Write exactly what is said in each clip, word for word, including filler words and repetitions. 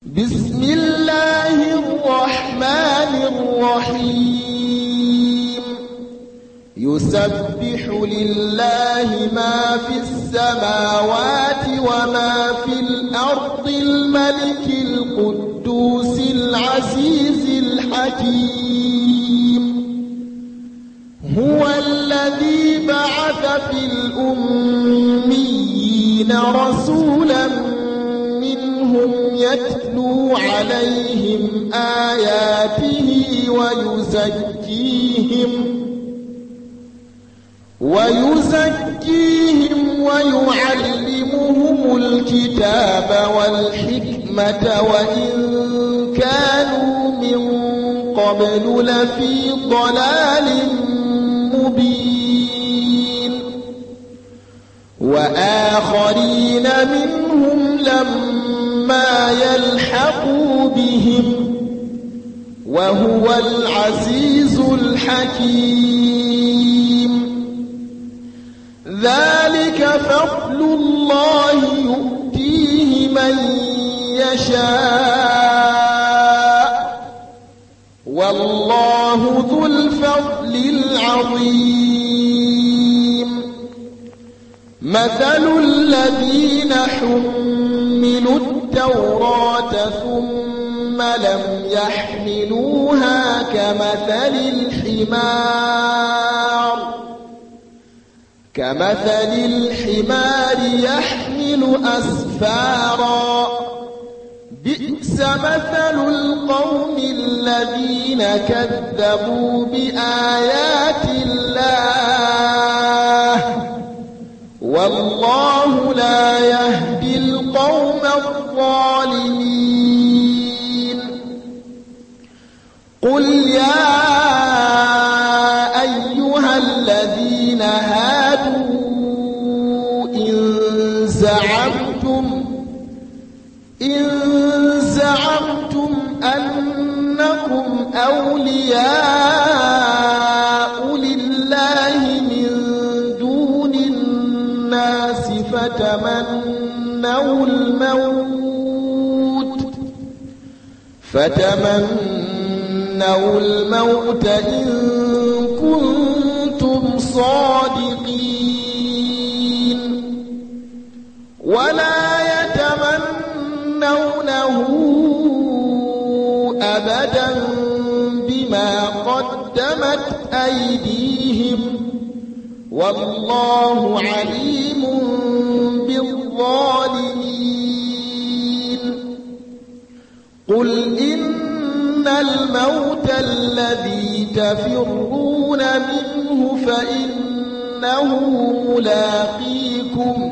بسم الله الرحمن الرحيم يسبح لله ما في السماوات وما في الأرض الملك القدوس العزيز الحكيم هو الذي بعث في الأميين رسولا منهم يتلو عليهم آياته ويزكيهم ويزكيهم ويعلمهم الكتاب والحكمة وإن كانوا من قبل لفي ضلال مبين وآخرين منهم لما يلحقوا بهم وهو العزيز الحكيم ذلك فضل الله يؤتيه من يشاء والله ذو الفضل العظيم مثل الذين حملوا التوراة ثم لم يحملوها كمثل الحمار كمثل الحمار يحمل أسفارا بئس مثل القوم الذين كذبوا بآيات الله والله لا يهدي القوم الظالمين قل يا أيها الذين هادوا إن زعمتم إن زعمتم أنكم أولياء لله من دون الناس فتمنوا الموت فتمنوا الموت إن كنتم صادقين ولا يتمنونه أبدا بما قدمت أيديهم والله عليم بالظالمين قل إن الموت الذي تفرون منه فإنه ملاقيكم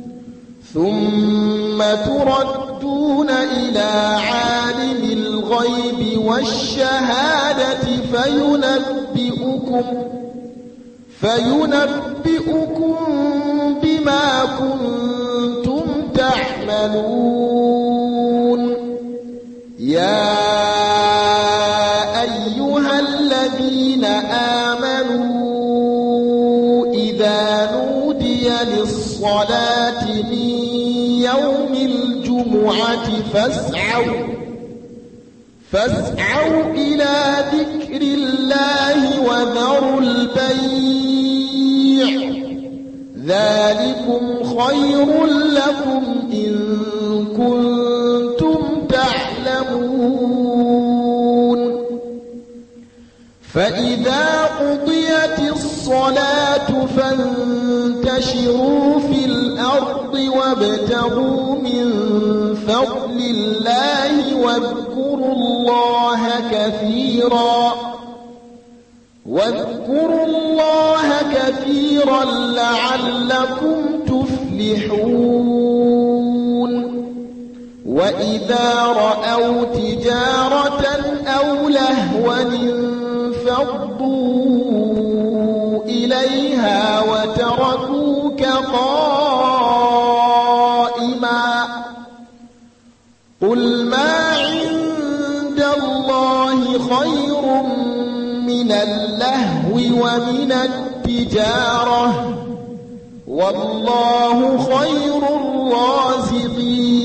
ثم تردون إلى عالم الغيب والشهادة فينبئكم فينبئكم بما كنتم تعملون يا أيها الذين آمنوا إذا نودي للصلاة من يوم الجمعة فاسعوا فاسعوا إلى ذكر الله وذروا البيع ذلكم خير لكم إن كنتم تعلمون فإذا قضيت الصلاة فانتشروا في الأرض وابتغوا من فضل الله واذكروا الله كثيرا واذكروا الله كثيرا لعلكم تفلحون وإذا رأوا تجارة أو لهوا انفضوا إليها وتركوك قائما قل ما عند الله خير من اللهو ومن التجارة والله خير الرازقين